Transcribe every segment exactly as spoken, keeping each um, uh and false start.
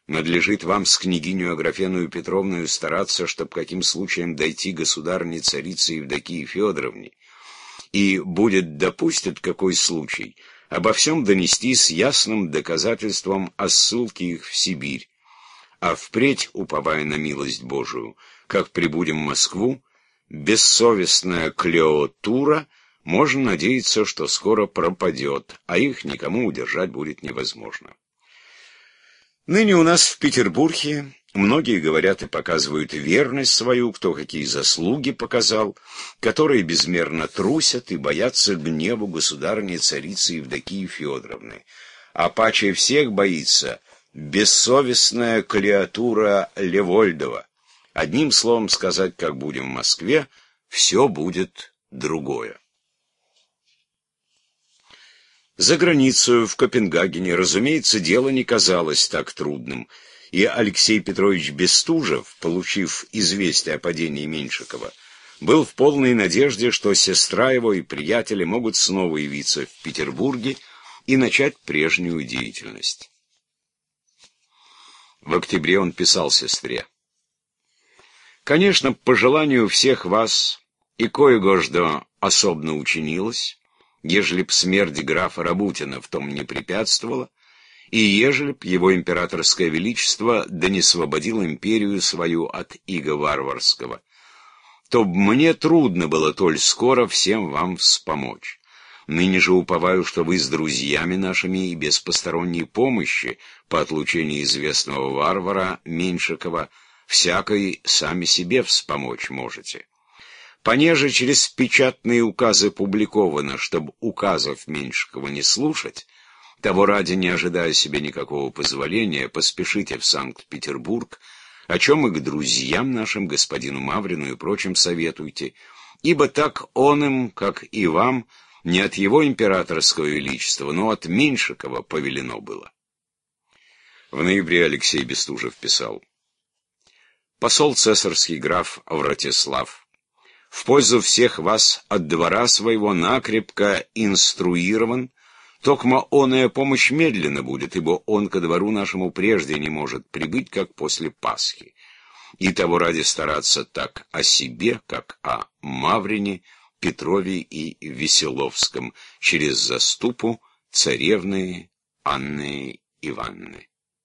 Надлежит вам с княгиню Аграфеною Петровною стараться, чтоб каким случаем дойти государыне царице Евдокии Федоровне, и будет допустит какой случай, обо всем донести с ясным доказательством о ссылке их в Сибирь, а впредь, уповая на милость Божию, как прибудем в Москву, бессовестная Клеотура, можно надеяться, что скоро пропадет, а их никому удержать будет невозможно. Ныне у нас в Петербурге многие говорят и показывают верность свою, кто какие заслуги показал, которые безмерно трусят и боятся гневу государыни царицы Евдокии Федоровны, а паче всех боится бессовестная Клеотура Левольдова. Одним словом сказать, как будем в Москве, все будет другое. За границей, в Копенгагене, разумеется, дело не казалось так трудным, и Алексей Петрович Бестужев, получив известие о падении Меньшикова, был в полной надежде, что сестра его и приятели могут снова явиться в Петербурге и начать прежнюю деятельность. В октябре он писал сестре: «Конечно, по желанию всех вас и кое-гождо особно учинилось, ежели б смерть графа Рабутина в том не препятствовала, и ежели б его императорское величество да не освободил империю свою от ига варварского, то б мне трудно было толь скоро всем вам вспомочь. Ныне же уповаю, что вы с друзьями нашими и без посторонней помощи по отлучении известного варвара Меньшикова всякой сами себе вспомочь можете. Понеже через печатные указы публиковано, чтобы указов Меньшикова не слушать, того ради, не ожидая себе никакого позволения, поспешите в Санкт-Петербург, о чем и к друзьям нашим, господину Маврину и прочим советуйте, ибо так он им, как и вам, не от его императорского величества, но от Меньшикова повелено было». В ноябре Алексей Бестужев писал: «Посол цесарский граф Вратислав в пользу всех вас от двора своего накрепко инструирован, токмо оная помощь медленно будет, ибо он ко двору нашему прежде не может прибыть, как после Пасхи, и того ради стараться так о себе, как о Маврине, Петрове и Веселовском, через заступу царевны Анны Ивановны».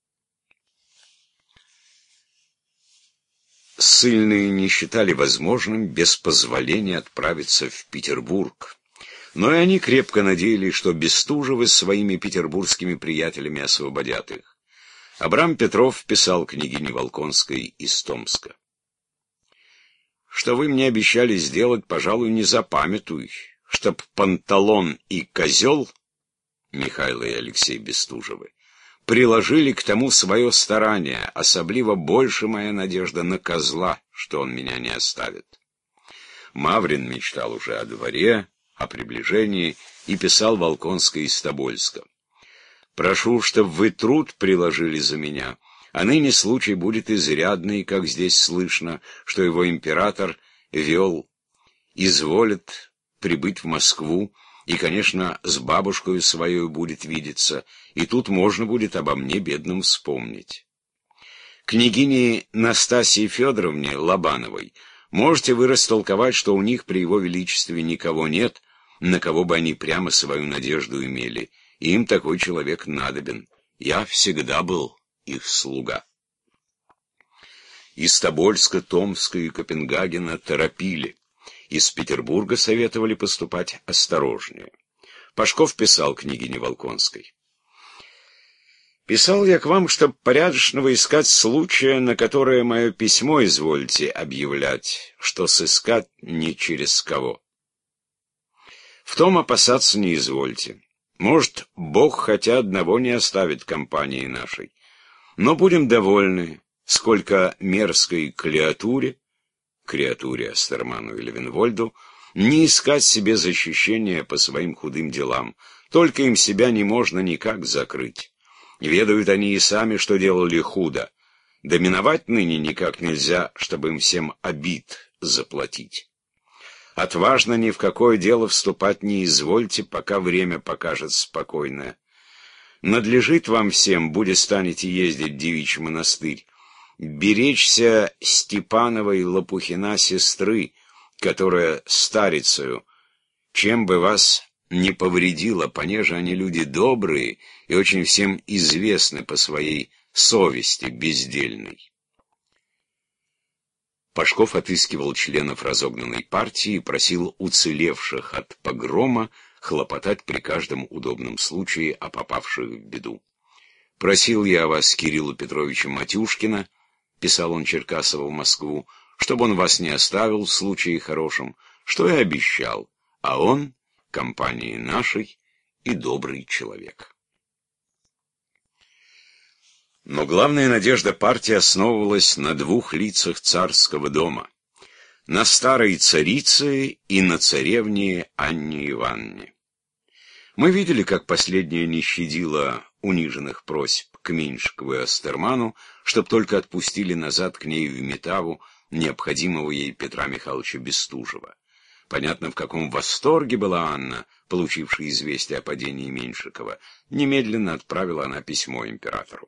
Ссыльные не считали возможным без позволения отправиться в Петербург, но и они крепко надеялись, что Бестужевы своими петербургскими приятелями освободят их. Абрам Петров писал княгине Волконской из Томска: «Что вы мне обещали сделать, пожалуй, не запамятуй, чтоб Панталон и Козел, Михайло и Алексей Бестужевы, приложили к тому свое старание, особливо больше моя надежда на Козла, что он меня не оставит». Маврин мечтал уже о дворе, о приближении, и писал Волконской из Тобольска: «Прошу, чтоб вы труд приложили за меня, а ныне случай будет изрядный, как здесь слышно, что его император вел, изволит прибыть в Москву, и, конечно, с бабушкой своей будет видеться, и тут можно будет обо мне, бедном, вспомнить. Княгине Настасье Федоровне Лобановой можете вы растолковать, что у них при его величестве никого нет, на кого бы они прямо свою надежду имели, и им такой человек надобен. Я всегда был их слуга». Из Тобольска, Томска и Копенгагена торопили. Из Петербурга советовали поступать осторожнее. Пашков писал княгине Волконской: «Писал я к вам, чтоб порядочного искать случая, на которое мое письмо извольте объявлять, что сыскать не через кого. В том опасаться не извольте. Может, Бог хотя одного не оставит компании нашей, но будем довольны, сколько мерзкой Клеотуре, Креатуре Астерману и Левенвольду, не искать себе защищения по своим худым делам, только им себя не можно никак закрыть. Ведают они и сами, что делали худо, да миновать ныне никак нельзя, чтобы им всем обид заплатить. Отважно ни в какое дело вступать не извольте, пока время покажет спокойное. Надлежит вам всем, буде станете ездить в девичий монастырь, беречься Степановой Лопухина сестры, которая старицею, чем бы вас не повредила, понеже они люди добрые и очень всем известны по своей совести бездельной. Пашков отыскивал членов разогнанной партии и просил уцелевших от погрома хлопотать при каждом удобном случае о попавших в беду. «Просил я вас, Кирилла Петровича Матюшкина», — писал он Черкасову в Москву, — «чтобы он вас не оставил в случае хорошем, что и обещал, а он, компании нашей, и добрый человек». Но главная надежда партии основывалась на двух лицах царского дома: на старой царице и на царевне Анне Ивановне. Мы видели, как последняя не щадила униженных просьб к Меньшикову и Остерману, чтоб только отпустили назад к ней в Метаву необходимого ей Петра Михайловича Бестужева. Понятно, в каком восторге была Анна, получившая известие о падении Меньшикова. Немедленно отправила она письмо императору.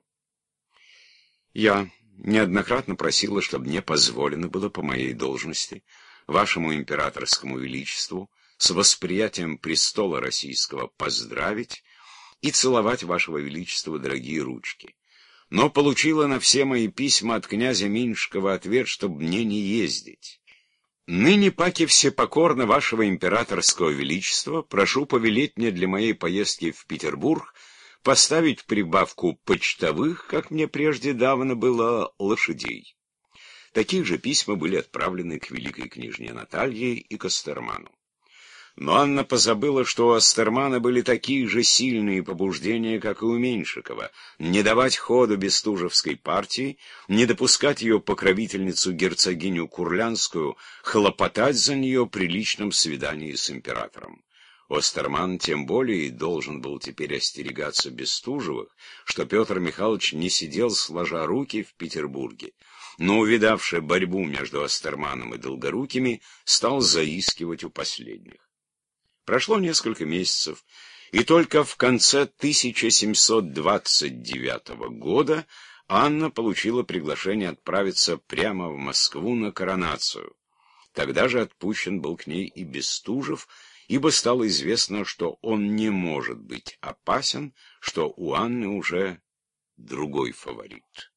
Я неоднократно просила, чтобы мне позволено было по моей должности вашему императорскому величеству с восприятием престола российского поздравить и целовать вашего величества дорогие ручки. Но получила на все мои письма от князя Меньшикова ответ, чтобы мне не ездить. Ныне паки всепокорно вашего императорского величества прошу повелеть мне для моей поездки в Петербург поставить в прибавку почтовых, как мне прежде давно было, лошадей. Такие же письма были отправлены к великой княжне Наталье и к Остерману. Но Анна позабыла, что у Остермана были такие же сильные побуждения, как и у Меньшикова: не давать ходу бестужевской партии, не допускать ее покровительницу герцогиню Курлянскую хлопотать за нее при личном свидании с императором. Остерман тем более должен был теперь остерегаться Бестужевых, что Петр Михайлович не сидел сложа руки в Петербурге, но, увидавший борьбу между Остерманом и Долгорукими, стал заискивать у последних. Прошло несколько месяцев, и только в конце тысяча семьсот двадцать девятого года Анна получила приглашение отправиться прямо в Москву на коронацию. Тогда же отпущен был к ней и Бестужев, ибо стало известно, что он не может быть опасен, что у Анны уже другой фаворит.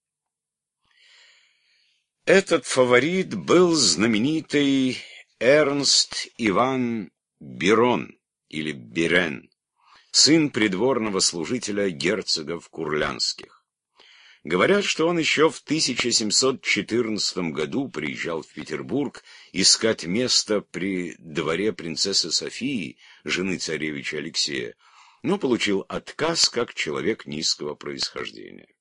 Этот фаворит был знаменитый Эрнст Иван Берон или Берен, сын придворного служителя герцогов Курлянских. Говорят, что он еще в тысяча семьсот четырнадцатом году приезжал в Петербург искать место при дворе принцессы Софии, жены царевича Алексея, но получил отказ как человек низкого происхождения.